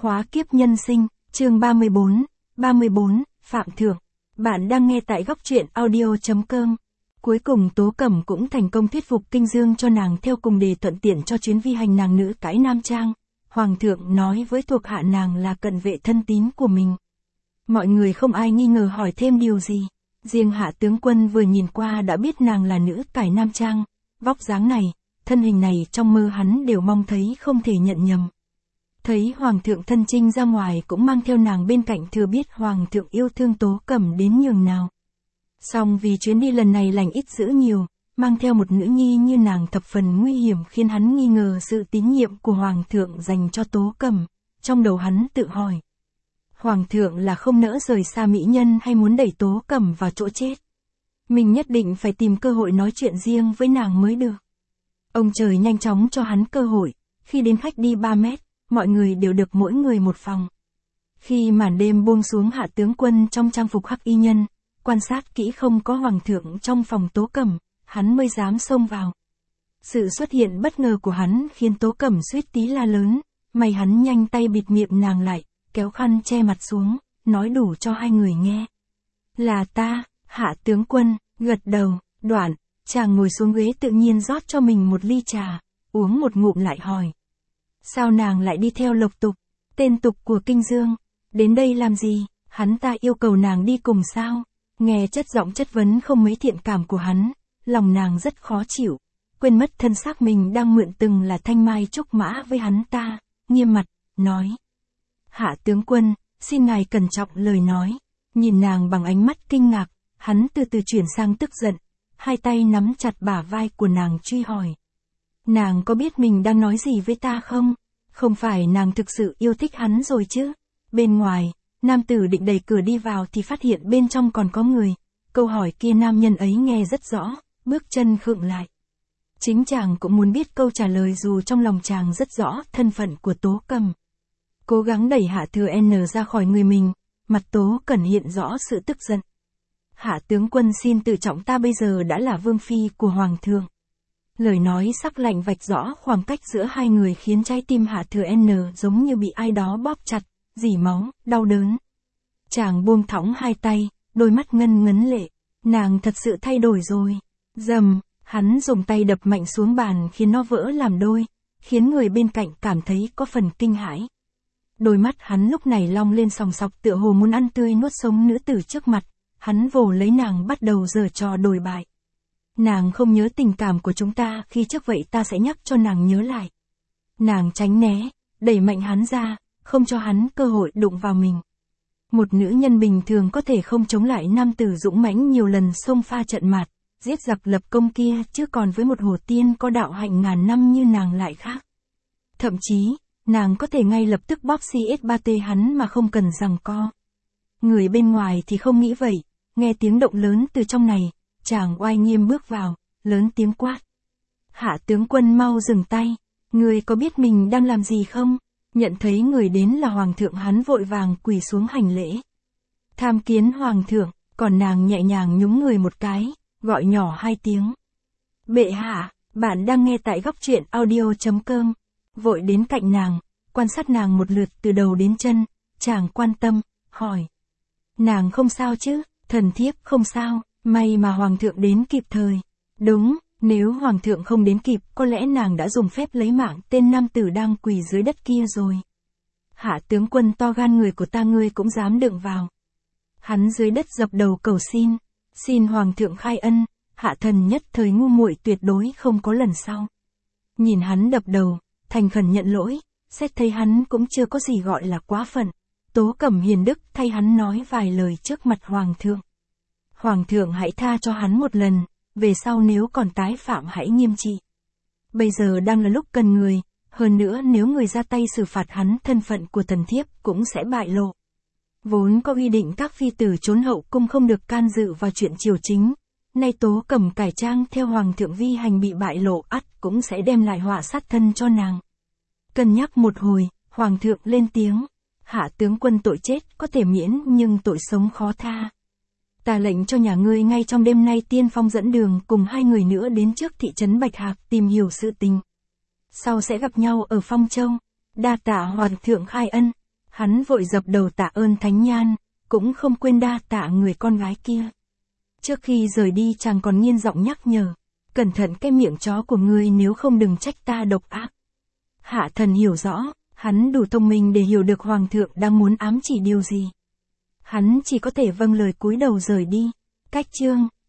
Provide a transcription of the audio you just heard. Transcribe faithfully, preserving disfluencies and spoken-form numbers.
Khóa kiếp nhân sinh, chương ba mươi bốn, ba mươi bốn, Phạm Thượng. Bạn đang nghe tại góc truyện audio chấm com. Cuối cùng Tố Cẩm cũng thành công thuyết phục Kinh Dương cho nàng theo cùng để thuận tiện cho chuyến vi hành nàng nữ cái Nam Trang. Hoàng thượng nói với thuộc hạ nàng là cận vệ thân tín của mình. Mọi người không ai nghi ngờ hỏi thêm điều gì. Riêng Hạ tướng quân vừa nhìn qua đã biết nàng là nữ cải Nam Trang. Vóc dáng này, thân hình này trong mơ hắn đều mong thấy không thể nhận nhầm. Thấy Hoàng thượng thân chinh ra ngoài cũng mang theo nàng bên cạnh thừa biết Hoàng thượng yêu thương Tố Cẩm đến nhường nào. Song vì chuyến đi lần này lành ít dữ nhiều, mang theo một nữ nhi như nàng thập phần nguy hiểm khiến hắn nghi ngờ sự tín nhiệm của Hoàng thượng dành cho Tố Cẩm. Trong đầu hắn tự hỏi, Hoàng thượng là không nỡ rời xa mỹ nhân hay muốn đẩy Tố Cẩm vào chỗ chết. Mình nhất định phải tìm cơ hội nói chuyện riêng với nàng mới được. Ông trời nhanh chóng cho hắn cơ hội, khi đến khách đi ba mét, mọi người đều được mỗi người một phòng. Khi màn đêm buông xuống, Hạ tướng quân trong trang phục hắc y nhân, quan sát kỹ không có Hoàng thượng trong phòng Tố Cẩm, hắn mới dám xông vào. Sự xuất hiện bất ngờ của hắn khiến Tố Cẩm suýt tí la lớn, may hắn nhanh tay bịt miệng nàng lại, kéo khăn che mặt xuống, nói đủ cho hai người nghe. Là ta, Hạ tướng quân, gật đầu, đoạn, chàng ngồi xuống ghế tự nhiên rót cho mình một ly trà, uống một ngụm lại hỏi. Sao nàng lại đi theo Lộc Tục, tên tục của Kinh Dương, đến đây làm gì, hắn ta yêu cầu nàng đi cùng sao? Nghe chất giọng chất vấn không mấy thiện cảm của hắn, lòng nàng rất khó chịu, quên mất thân xác mình đang mượn từng là thanh mai trúc mã với hắn ta, nghiêm mặt, nói. Hạ tướng quân, xin ngài cẩn trọng lời nói, nhìn nàng bằng ánh mắt kinh ngạc, hắn từ từ chuyển sang tức giận, hai tay nắm chặt bả vai của nàng truy hỏi. Nàng có biết mình đang nói gì với ta không? Không phải nàng thực sự yêu thích hắn rồi chứ? Bên ngoài, nam tử định đẩy cửa đi vào thì phát hiện bên trong còn có người. Câu hỏi kia nam nhân ấy nghe rất rõ, bước chân khựng lại. Chính chàng cũng muốn biết câu trả lời dù trong lòng chàng rất rõ thân phận của Tố Cẩm. Cố gắng đẩy Hạ Thừa N ra khỏi người mình, mặt Tố Cẩm hiện rõ sự tức giận. Hạ tướng quân xin tự trọng, ta bây giờ đã là vương phi của Hoàng thượng. Lời nói sắc lạnh vạch rõ khoảng cách giữa hai người khiến trái tim Hạ Thừa N giống như bị ai đó bóp chặt, rỉ máu, đau đớn. Chàng buông thõng hai tay, đôi mắt ngân ngấn lệ, nàng thật sự thay đổi rồi. Dầm, hắn dùng tay đập mạnh xuống bàn khiến nó vỡ làm đôi, khiến người bên cạnh cảm thấy có phần kinh hãi. Đôi mắt hắn lúc này long lên sòng sọc tựa hồ muốn ăn tươi nuốt sống nữ tử trước mặt, hắn vồ lấy nàng bắt đầu giở trò đồi bại. Nàng không nhớ tình cảm của chúng ta khi trước vậy ta sẽ nhắc cho nàng nhớ lại. Nàng tránh né, đẩy mạnh hắn ra, không cho hắn cơ hội đụng vào mình. Một nữ nhân bình thường có thể không chống lại nam tử dũng mãnh nhiều lần xông pha trận mạt, giết giặc lập công kia, chứ còn với một hồ tiên có đạo hạnh ngàn năm như nàng lại khác. Thậm chí, nàng có thể ngay lập tức bóp xê ét ba tê hắn mà không cần giằng co. Người bên ngoài thì không nghĩ vậy, nghe tiếng động lớn từ trong này. Chàng oai nghiêm bước vào, lớn tiếng quát. Hạ tướng quân mau dừng tay, người có biết mình đang làm gì không? Nhận thấy người đến là Hoàng thượng, hắn vội vàng quỳ xuống hành lễ. Tham kiến Hoàng thượng, còn nàng nhẹ nhàng nhúng người một cái, gọi nhỏ hai tiếng. Bệ hạ, bạn đang nghe tại góc truyện audio chấm com. Vội đến cạnh nàng, quan sát nàng một lượt từ đầu đến chân, chàng quan tâm, hỏi. Nàng không sao chứ? Thần thiếp không sao. May mà Hoàng thượng đến kịp thời. Đúng, nếu Hoàng thượng không đến kịp, có lẽ nàng đã dùng phép lấy mạng tên nam tử đang quỳ dưới đất kia rồi. Hạ tướng quân, to gan người của ta ngươi cũng dám đựng vào. Hắn dưới đất dập đầu cầu xin. Xin Hoàng thượng khai ân, hạ thần nhất thời ngu muội tuyệt đối không có lần sau. Nhìn hắn đập đầu, thành khẩn nhận lỗi, xét thấy hắn cũng chưa có gì gọi là quá phận. Tố Cẩm hiền đức thay hắn nói vài lời trước mặt Hoàng thượng. Hoàng thượng hãy tha cho hắn một lần, về sau nếu còn tái phạm hãy nghiêm trị. Bây giờ đang là lúc cần người, hơn nữa nếu người ra tay xử phạt hắn, thân phận của thần thiếp cũng sẽ bại lộ. Vốn có quy định các phi tử trốn hậu cung không được can dự vào chuyện triều chính, nay Tố Cẩm cải trang theo Hoàng thượng vi hành bị bại lộ, ắt cũng sẽ đem lại họa sát thân cho nàng. Cân nhắc một hồi, Hoàng thượng lên tiếng. Hạ tướng quân, tội chết có thể miễn nhưng tội sống khó tha. Ta lệnh cho nhà ngươi ngay trong đêm nay tiên phong dẫn đường cùng hai người nữa đến trước thị trấn Bạch Hạc tìm hiểu sự tình. Sau sẽ gặp nhau ở Phong Châu. Đa tạ Hoàng thượng khai ân. Hắn vội dập đầu tạ ơn Thánh Nhan, cũng không quên đa tạ người con gái kia. Trước khi rời đi chàng còn nghiêng giọng nhắc nhở, cẩn thận cái miệng chó của ngươi nếu không đừng trách ta độc ác. Hạ thần hiểu rõ, hắn đủ thông minh để hiểu được hoàng thượng đang muốn ám chỉ điều gì. Hắn chỉ có thể vâng lời cúi đầu rời đi. Cách chương